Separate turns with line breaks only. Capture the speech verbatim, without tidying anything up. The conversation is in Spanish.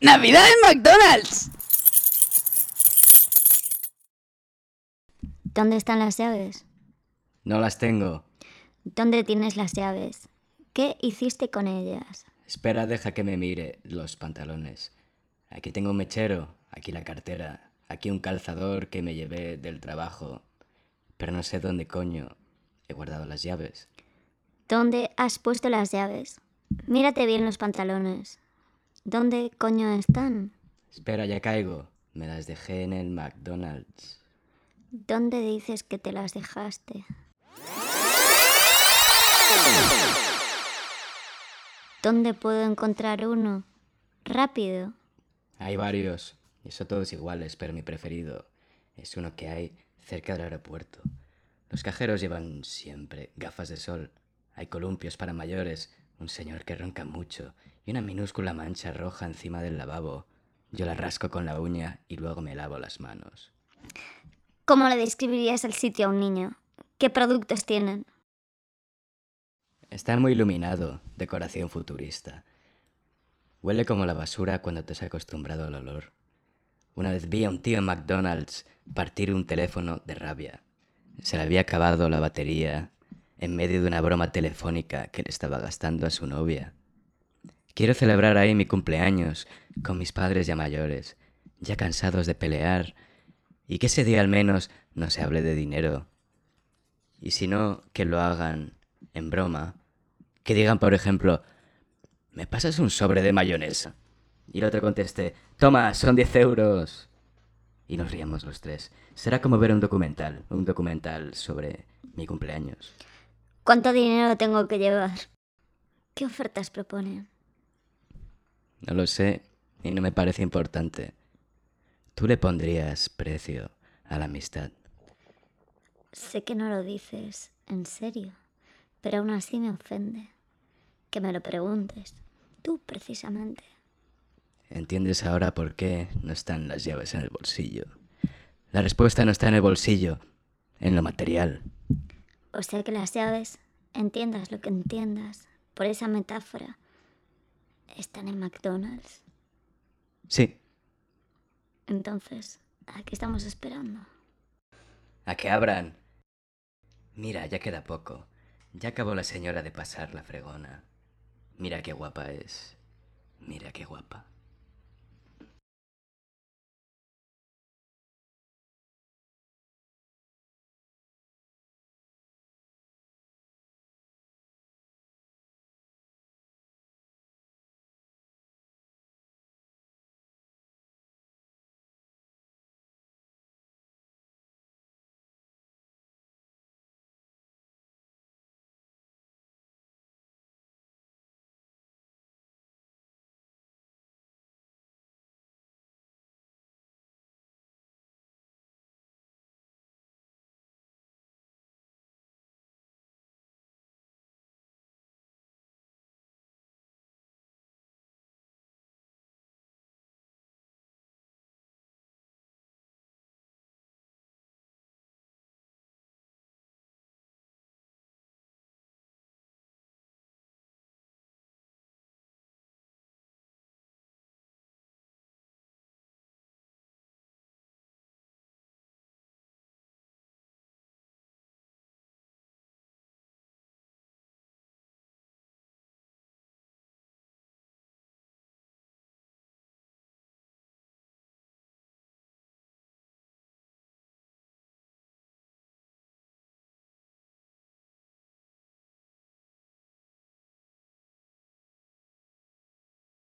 ¡Navidad en McDonald's!
¿Dónde están las llaves?
No las tengo.
¿Dónde tienes las llaves? ¿Qué hiciste con ellas?
Espera, deja que me mire los pantalones. Aquí tengo un mechero, aquí la cartera, aquí un calzador que me llevé del trabajo. Pero no sé dónde coño he guardado las llaves.
¿Dónde has puesto las llaves? Mírate bien los pantalones. ¿Dónde coño están?
Espera, ya caigo. Me las dejé en el McDonald's.
¿Dónde dices que te las dejaste? ¿Dónde puedo encontrar uno? Rápido.
Hay varios, y son todos iguales, pero mi preferido es uno que hay cerca del aeropuerto. Los cajeros llevan siempre gafas de sol. Hay columpios para mayores, un señor que ronca mucho y una minúscula mancha roja encima del lavabo. Yo la rasco con la uña y luego me lavo las manos.
¿Cómo le describirías el sitio a un niño? ¿Qué productos tienen?
Está muy iluminado, decoración futurista. Huele como la basura cuando te has acostumbrado al olor. Una vez vi a un tío en McDonald's partir un teléfono de rabia. Se le había acabado la batería en medio de una broma telefónica que le estaba gastando a su novia. Quiero celebrar ahí mi cumpleaños con mis padres ya mayores, ya cansados de pelear, y que ese día al menos no se hable de dinero. Y si no, que lo hagan en broma. Que digan, por ejemplo, ¿me pasas un sobre de mayonesa? Y el otro conteste, toma, son diez euros. Y nos ríamos los tres. Será como ver un documental, un documental sobre mi cumpleaños.
¿Cuánto dinero tengo que llevar? ¿Qué ofertas proponen?
No lo sé y no me parece importante. ¿Tú le pondrías precio a la amistad?
Sé que no lo dices en serio, pero aún así me ofende. Que me lo preguntes. Tú, precisamente.
¿Entiendes ahora por qué no están las llaves en el bolsillo? La respuesta no está en el bolsillo, en lo material.
O sea que las llaves, entiendas lo que entiendas, por esa metáfora, están en McDonald's.
Sí,
Entonces, ¿a qué estamos esperando?
a que abran. Mira, ya queda poco. Ya acabó la señora de pasar la fregona. Mira qué guapa es. Mira qué guapa.